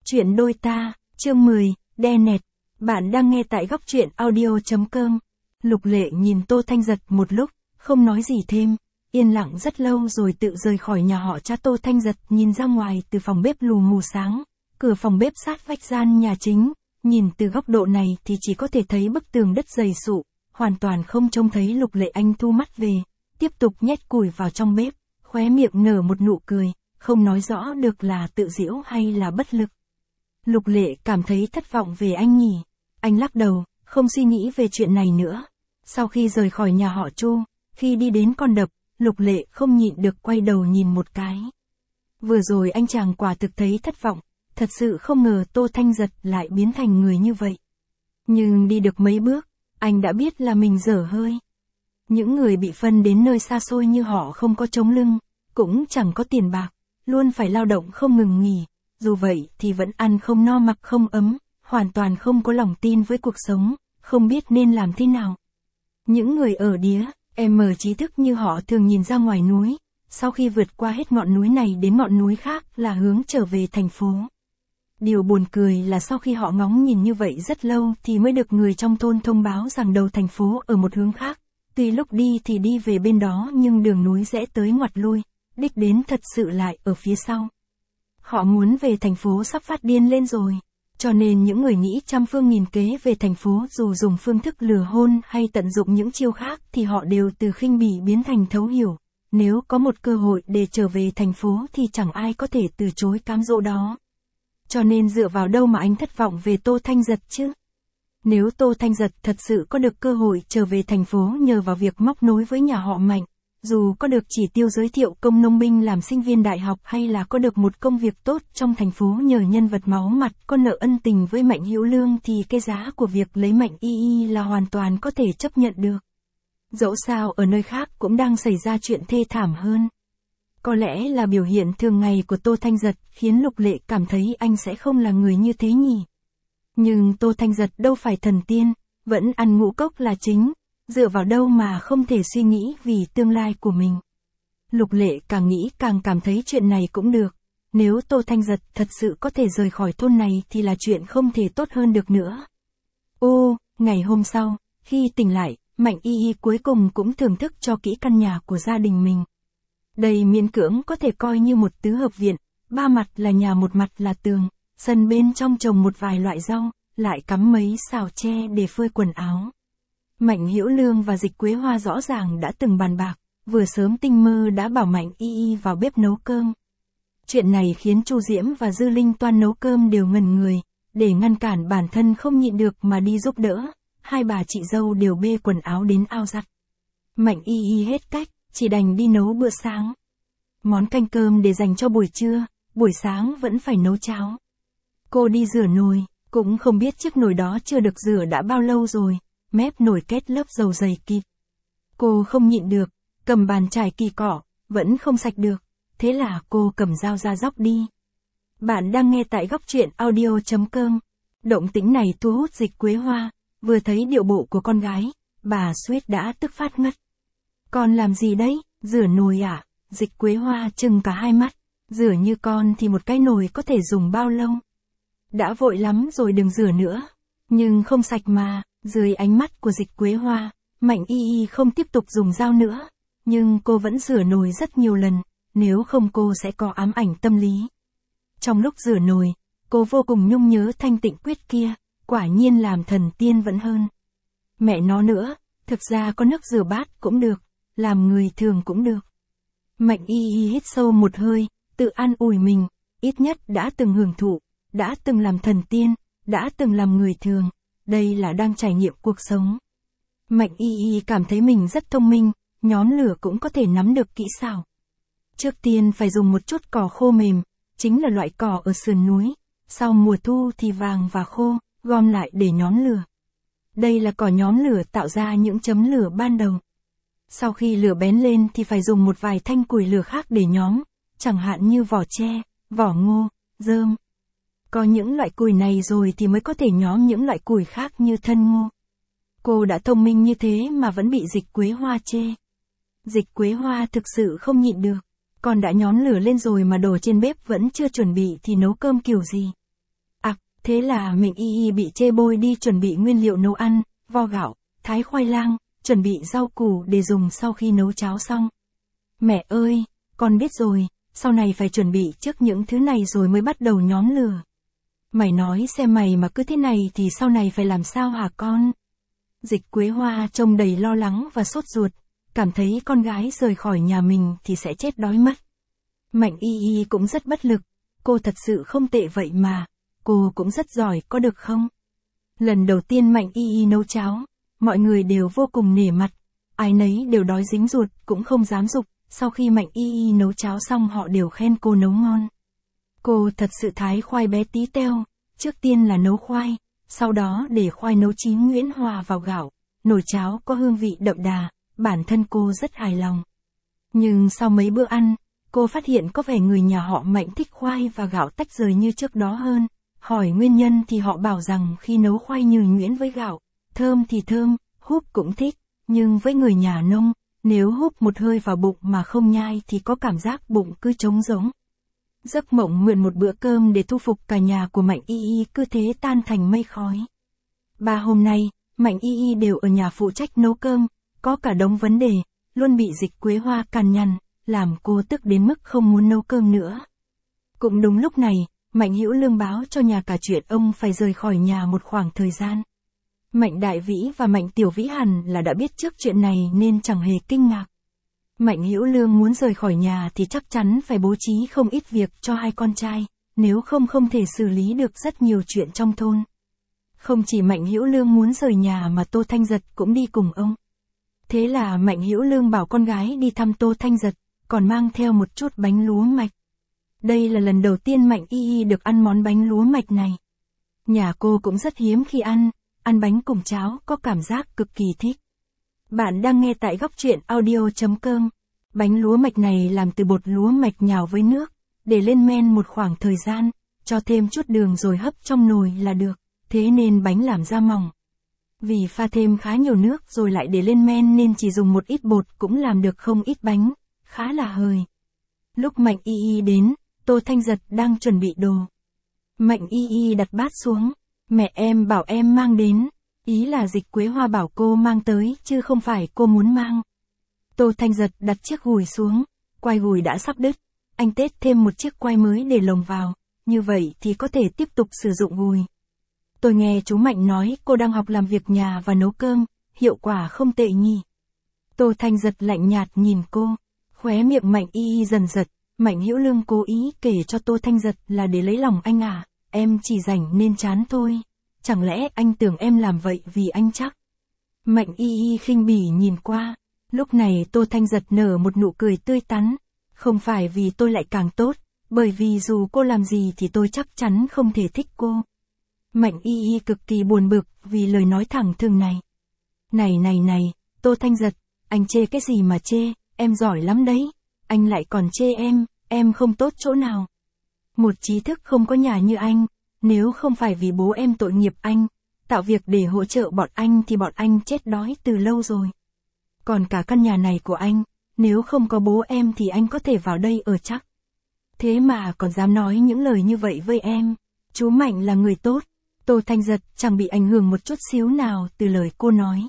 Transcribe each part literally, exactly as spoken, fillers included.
Chuyện đôi ta, chương mười, đe nẹt. Bạn đang nghe tại góc truyện audio chấm com. Lục Lệ nhìn Tô Thanh Giật một lúc, không nói gì thêm, yên lặng rất lâu rồi tự rời khỏi nhà họ cha. Tô Thanh Giật nhìn ra ngoài từ phòng bếp lù mù sáng, cửa phòng bếp sát vách gian nhà chính, nhìn từ góc độ này thì chỉ có thể thấy bức tường đất dày sụ, hoàn toàn không trông thấy Lục Lệ. Anh thu mắt về, tiếp tục nhét củi vào trong bếp, khóe miệng nở một nụ cười, không nói rõ được là tự giễu hay là bất lực. Lục Lệ cảm thấy thất vọng về anh nhỉ. Anh lắc đầu, không suy nghĩ về chuyện này nữa. Sau khi rời khỏi nhà họ Chu, khi đi đến con đập, Lục Lệ không nhịn được quay đầu nhìn một cái. Vừa rồi anh chàng quả thực thấy thất vọng, thật sự không ngờ Tô Thanh Giật lại biến thành người như vậy. Nhưng đi được mấy bước, anh đã biết là mình dở hơi. Những người bị phân đến nơi xa xôi như họ không có chống lưng, cũng chẳng có tiền bạc, luôn phải lao động không ngừng nghỉ. Dù vậy thì vẫn ăn không no mặc không ấm, hoàn toàn không có lòng tin với cuộc sống, không biết nên làm thế nào. Những người ở đía, em trí thức như họ thường nhìn ra ngoài núi, sau khi vượt qua hết ngọn núi này đến ngọn núi khác là hướng trở về thành phố. Điều buồn cười là sau khi họ ngóng nhìn như vậy rất lâu thì mới được người trong thôn thông báo rằng đầu thành phố ở một hướng khác. Tuy lúc đi thì đi về bên đó nhưng đường núi rẽ tới ngoặt lui, đích đến thật sự lại ở phía sau. Họ muốn về thành phố sắp phát điên lên rồi. Cho nên những người nghĩ trăm phương nghìn kế về thành phố dù dùng phương thức lừa hôn hay tận dụng những chiêu khác thì họ đều từ khinh bỉ biến thành thấu hiểu. Nếu có một cơ hội để trở về thành phố thì chẳng ai có thể từ chối cám dỗ đó. Cho nên dựa vào đâu mà anh thất vọng về Tô Thanh Giật chứ? Nếu Tô Thanh Giật thật sự có được cơ hội trở về thành phố nhờ vào việc móc nối với nhà họ Mạnh, dù có được chỉ tiêu giới thiệu công nông binh làm sinh viên đại học hay là có được một công việc tốt trong thành phố nhờ nhân vật máu mặt có nợ ân tình với Mạnh Hữu Lương thì cái giá của việc lấy Mạnh Y Y là hoàn toàn có thể chấp nhận được. Dẫu sao ở nơi khác cũng đang xảy ra chuyện thê thảm hơn. Có lẽ là biểu hiện thường ngày của Tô Thanh Giật khiến Lục Lệ cảm thấy anh sẽ không là người như thế nhỉ. Nhưng Tô Thanh Giật đâu phải thần tiên, vẫn ăn ngũ cốc là chính. Dựa vào đâu mà không thể suy nghĩ vì tương lai của mình. Lục Lệ càng nghĩ càng cảm thấy chuyện này cũng được. Nếu Tô Thanh Giật thật sự có thể rời khỏi thôn này thì là chuyện không thể tốt hơn được nữa. Ô, ngày hôm sau, khi tỉnh lại, Mạnh Y Y cuối cùng cũng thưởng thức cho kỹ căn nhà của gia đình mình. Đây miễn cưỡng có thể coi như một tứ hợp viện, ba mặt là nhà một mặt là tường, sân bên trong trồng một vài loại rau, lại cắm mấy xào tre để phơi quần áo. Mạnh Hữu Lương và Dịch Quế Hoa rõ ràng đã từng bàn bạc, vừa sớm tinh mơ đã bảo Mạnh Y Y vào bếp nấu cơm. Chuyện này khiến Chu Diễm và Dư Linh Toan nấu cơm đều ngẩn người, để ngăn cản bản thân không nhịn được mà đi giúp đỡ, hai bà chị dâu đều bê quần áo đến ao giặt. Mạnh Y Y hết cách, chỉ đành đi nấu bữa sáng. Món canh cơm để dành cho buổi trưa, buổi sáng vẫn phải nấu cháo. Cô đi rửa nồi, cũng không biết chiếc nồi đó chưa được rửa đã bao lâu rồi. Mép nồi kết lớp dầu dày kịt. Cô không nhịn được, cầm bàn chải kỳ cọ, vẫn không sạch được, thế là cô cầm dao ra róc đi. Bạn đang nghe tại góc truyện audio chấm com. Động tĩnh này thu hút Dịch Quế Hoa, vừa thấy điệu bộ của con gái, bà suýt đã tức phát ngất. Con làm gì đấy, rửa nồi à? Dịch Quế Hoa trừng cả hai mắt, rửa như con thì một cái nồi có thể dùng bao lâu? Đã vội lắm rồi đừng rửa nữa, nhưng không sạch mà. Dưới ánh mắt của Dịch Quế Hoa, Mạnh Y Y không tiếp tục dùng dao nữa, nhưng cô vẫn rửa nồi rất nhiều lần, nếu không cô sẽ có ám ảnh tâm lý. Trong lúc rửa nồi, cô vô cùng nhung nhớ Thanh Tịnh Quyết kia, quả nhiên làm thần tiên vẫn hơn. Mẹ nó nữa, thực ra có nước rửa bát cũng được, làm người thường cũng được. Mạnh Y Y hít sâu một hơi, tự an ủi mình, ít nhất đã từng hưởng thụ, đã từng làm thần tiên, đã từng làm người thường. Đây là đang trải nghiệm cuộc sống. Mạnh Y Y cảm thấy mình rất thông minh, nhóm lửa cũng có thể nắm được kỹ xảo. Trước tiên phải dùng một chút cỏ khô mềm, chính là loại cỏ ở sườn núi, sau mùa thu thì vàng và khô, gom lại để nhóm lửa. Đây là cỏ nhóm lửa tạo ra những chấm lửa ban đầu. Sau khi lửa bén lên thì phải dùng một vài thanh củi lửa khác để nhóm, chẳng hạn như vỏ tre, vỏ ngô, rơm. Có những loại củi này rồi thì mới có thể nhóm những loại củi khác như thân ngô. Cô đã thông minh như thế mà vẫn bị Dịch Quế Hoa chê. Dịch Quế Hoa thực sự không nhịn được. Con đã nhóm lửa lên rồi mà đồ trên bếp vẫn chưa chuẩn bị thì nấu cơm kiểu gì. Thế là Mạnh Y Y bị chê bôi đi chuẩn bị nguyên liệu nấu ăn, vo gạo, thái khoai lang, chuẩn bị rau củ để dùng sau khi nấu cháo xong. Mẹ ơi, con biết rồi, sau này phải chuẩn bị trước những thứ này rồi mới bắt đầu nhóm lửa. Mày nói xem mày mà cứ thế này thì sau này phải làm sao hả con? Dịch Quế Hoa trông đầy lo lắng và sốt ruột, cảm thấy con gái rời khỏi nhà mình thì sẽ chết đói mất. Mạnh Y Y cũng rất bất lực, cô thật sự không tệ vậy mà, cô cũng rất giỏi có được không? Lần đầu tiên Mạnh Y Y nấu cháo, mọi người đều vô cùng nể mặt, ai nấy đều đói dính ruột cũng không dám dục, sau khi Mạnh Y Y nấu cháo xong họ đều khen cô nấu ngon. Cô thật sự thái khoai bé tí teo, trước tiên là nấu khoai, sau đó để khoai nấu chín nhuyễn hòa vào gạo, nồi cháo có hương vị đậm đà, bản thân cô rất hài lòng. Nhưng sau mấy bữa ăn, cô phát hiện có vẻ người nhà họ Mạnh thích khoai và gạo tách rời như trước đó hơn. Hỏi nguyên nhân thì họ bảo rằng khi nấu khoai nhừ nhuyễn với gạo, thơm thì thơm, húp cũng thích, nhưng với người nhà nông, nếu húp một hơi vào bụng mà không nhai thì có cảm giác bụng cứ trống rỗng. Giấc mộng mượn một bữa cơm để thu phục cả nhà của Mạnh Y Y cứ thế tan thành mây khói. Ba hôm nay, Mạnh Y Y đều ở nhà phụ trách nấu cơm, có cả đống vấn đề, luôn bị Dịch Quế Hoa cằn nhằn, làm cô tức đến mức không muốn nấu cơm nữa. Cũng đúng lúc này, Mạnh Hữu Lương báo cho nhà cả chuyện ông phải rời khỏi nhà một khoảng thời gian. Mạnh Đại Vĩ và Mạnh Tiểu Vĩ hẳn là đã biết trước chuyện này nên chẳng hề kinh ngạc. Mạnh Hữu Lương muốn rời khỏi nhà thì chắc chắn phải bố trí không ít việc cho hai con trai, nếu không không thể xử lý được rất nhiều chuyện trong thôn. Không chỉ Mạnh Hữu Lương muốn rời nhà mà Tô Thanh Giật cũng đi cùng ông. Thế là Mạnh Hữu Lương bảo con gái đi thăm Tô Thanh Giật, còn mang theo một chút bánh lúa mạch. Đây là lần đầu tiên Mạnh Y Y được ăn món bánh lúa mạch này. Nhà cô cũng rất hiếm khi ăn, ăn bánh cùng cháo có cảm giác cực kỳ thích. Bạn đang nghe tại góc truyện audio chấm com. Bánh lúa mạch này làm từ bột lúa mạch nhào với nước, để lên men một khoảng thời gian, cho thêm chút đường rồi hấp trong nồi là được, thế nên bánh làm ra mỏng. Vì pha thêm khá nhiều nước rồi lại để lên men nên chỉ dùng một ít bột cũng làm được không ít bánh, khá là hời. Lúc Mạnh Y Y đến, Tô Thanh Giật đang chuẩn bị đồ. Mạnh Y Y đặt bát xuống, mẹ em bảo em mang đến, ý là Dịch Quế Hoa bảo cô mang tới chứ không phải cô muốn mang. Tô Thanh Giật đặt chiếc gùi xuống, quai gùi đã sắp đứt, anh tết thêm một chiếc quai mới để lồng vào, như vậy thì có thể tiếp tục sử dụng gùi. Tôi nghe chú Mạnh nói cô đang học làm việc nhà và nấu cơm, hiệu quả không tệ nhỉ. Tô Thanh Giật lạnh nhạt nhìn cô, khóe miệng Mạnh Y Y dần giật, Mạnh Hữu Lương cố ý kể cho Tô Thanh Giật là để lấy lòng anh à, em chỉ rảnh nên chán thôi, chẳng lẽ anh tưởng em làm vậy vì anh chắc. Mạnh Y Y khinh bỉ nhìn qua, lúc này Tô Thanh Giật nở một nụ cười tươi tắn, không phải vì tôi lại càng tốt, bởi vì dù cô làm gì thì tôi chắc chắn không thể thích cô. Mạnh Y Y cực kỳ buồn bực vì lời nói thẳng thừng này. Này này này, Tô Thanh Giật, anh chê cái gì mà chê, em giỏi lắm đấy, anh lại còn chê em, em không tốt chỗ nào. Một trí thức không có nhà như anh, nếu không phải vì bố em tội nghiệp anh, tạo việc để hỗ trợ bọn anh thì bọn anh chết đói từ lâu rồi. Còn cả căn nhà này của anh, nếu không có bố em thì anh có thể vào đây ở chắc. Thế mà còn dám nói những lời như vậy với em, chú Mạnh là người tốt. Tô Thanh Giật chẳng bị ảnh hưởng một chút xíu nào từ lời cô nói.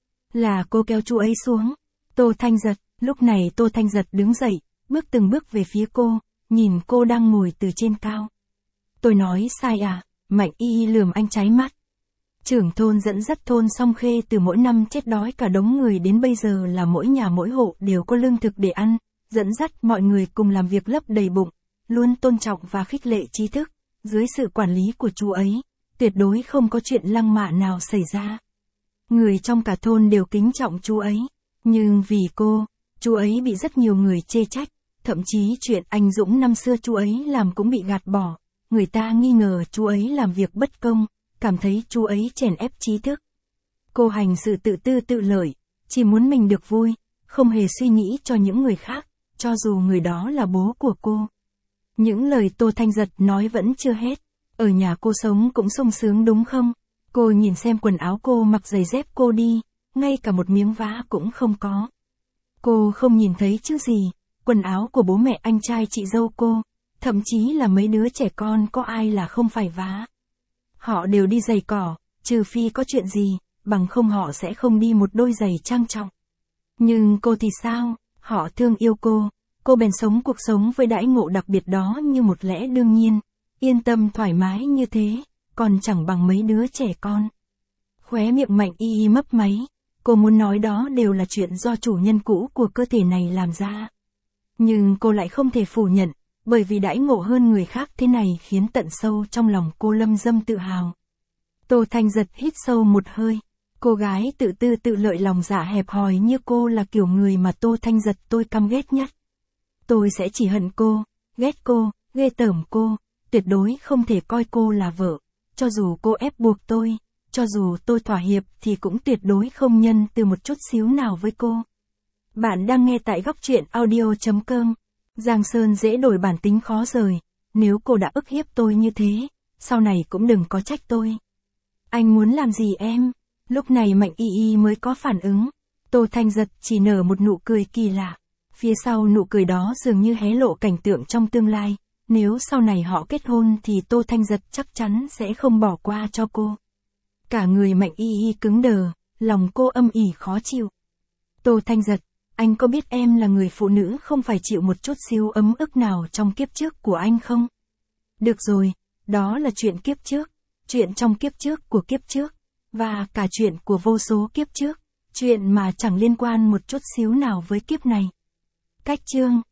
Là cô kéo chú ấy xuống. Tô Thanh Giật, lúc này Tô Thanh Giật đứng dậy, bước từng bước về phía cô, nhìn cô đang ngồi từ trên cao. Tôi nói sai à? Mạnh Y Y lườm anh cháy mắt. Trưởng thôn dẫn dắt thôn Song Khê từ mỗi năm chết đói cả đống người đến bây giờ là mỗi nhà mỗi hộ đều có lương thực để ăn, dẫn dắt mọi người cùng làm việc lấp đầy bụng, luôn tôn trọng và khích lệ trí thức, dưới sự quản lý của chú ấy, tuyệt đối không có chuyện lăng mạ nào xảy ra. Người trong cả thôn đều kính trọng chú ấy, nhưng vì cô, chú ấy bị rất nhiều người chê trách, thậm chí chuyện anh Dũng năm xưa chú ấy làm cũng bị gạt bỏ, người ta nghi ngờ chú ấy làm việc bất công, cảm thấy chú ấy chèn ép trí thức. Cô hành sự tự tư tự lợi, chỉ muốn mình được vui, không hề suy nghĩ cho những người khác, cho dù người đó là bố của cô. Những lời Tô Thanh Giật nói vẫn chưa hết. Ở nhà cô sống cũng sung sướng đúng không? Cô nhìn xem quần áo cô mặc giày dép cô đi, ngay cả một miếng vá cũng không có. Cô không nhìn thấy chứ gì, quần áo của bố mẹ anh trai chị dâu cô, thậm chí là mấy đứa trẻ con có ai là không phải vá. Họ đều đi giày cỏ, trừ phi có chuyện gì, bằng không họ sẽ không đi một đôi giày trang trọng. Nhưng cô thì sao, họ thương yêu cô, cô bèn sống cuộc sống với đãi ngộ đặc biệt đó như một lẽ đương nhiên, yên tâm thoải mái như thế, còn chẳng bằng mấy đứa trẻ con. Khóe miệng Mạnh Y Y mấp máy, cô muốn nói đó đều là chuyện do chủ nhân cũ của cơ thể này làm ra. Nhưng cô lại không thể phủ nhận, bởi vì đãi ngộ hơn người khác thế này khiến tận sâu trong lòng cô lâm dâm tự hào. Tô Thanh Giật hít sâu một hơi. Cô gái tự tư tự lợi lòng dạ hẹp hòi như cô là kiểu người mà Tô Thanh Giật tôi căm ghét nhất. Tôi sẽ chỉ hận cô, ghét cô, ghê tởm cô, tuyệt đối không thể coi cô là vợ. Cho dù cô ép buộc tôi, cho dù tôi thỏa hiệp thì cũng tuyệt đối không nhân từ một chút xíu nào với cô. Bạn đang nghe tại góc truyện audio chấm com. Giang Sơn dễ đổi bản tính khó rời, nếu cô đã ức hiếp tôi như thế, sau này cũng đừng có trách tôi. Anh muốn làm gì em? Lúc này Mạnh Y Y mới có phản ứng. Tô Thanh Giật chỉ nở một nụ cười kỳ lạ. Phía sau nụ cười đó dường như hé lộ cảnh tượng trong tương lai. Nếu sau này họ kết hôn thì Tô Thanh Giật chắc chắn sẽ không bỏ qua cho cô. Cả người Mạnh Y Y cứng đờ, lòng cô âm ỉ khó chịu. Tô Thanh Giật, anh có biết em là người phụ nữ không phải chịu một chút xíu ấm ức nào trong kiếp trước của anh không? Được rồi, đó là chuyện kiếp trước, chuyện trong kiếp trước của kiếp trước, và cả chuyện của vô số kiếp trước, chuyện mà chẳng liên quan một chút xíu nào với kiếp này. Cách chương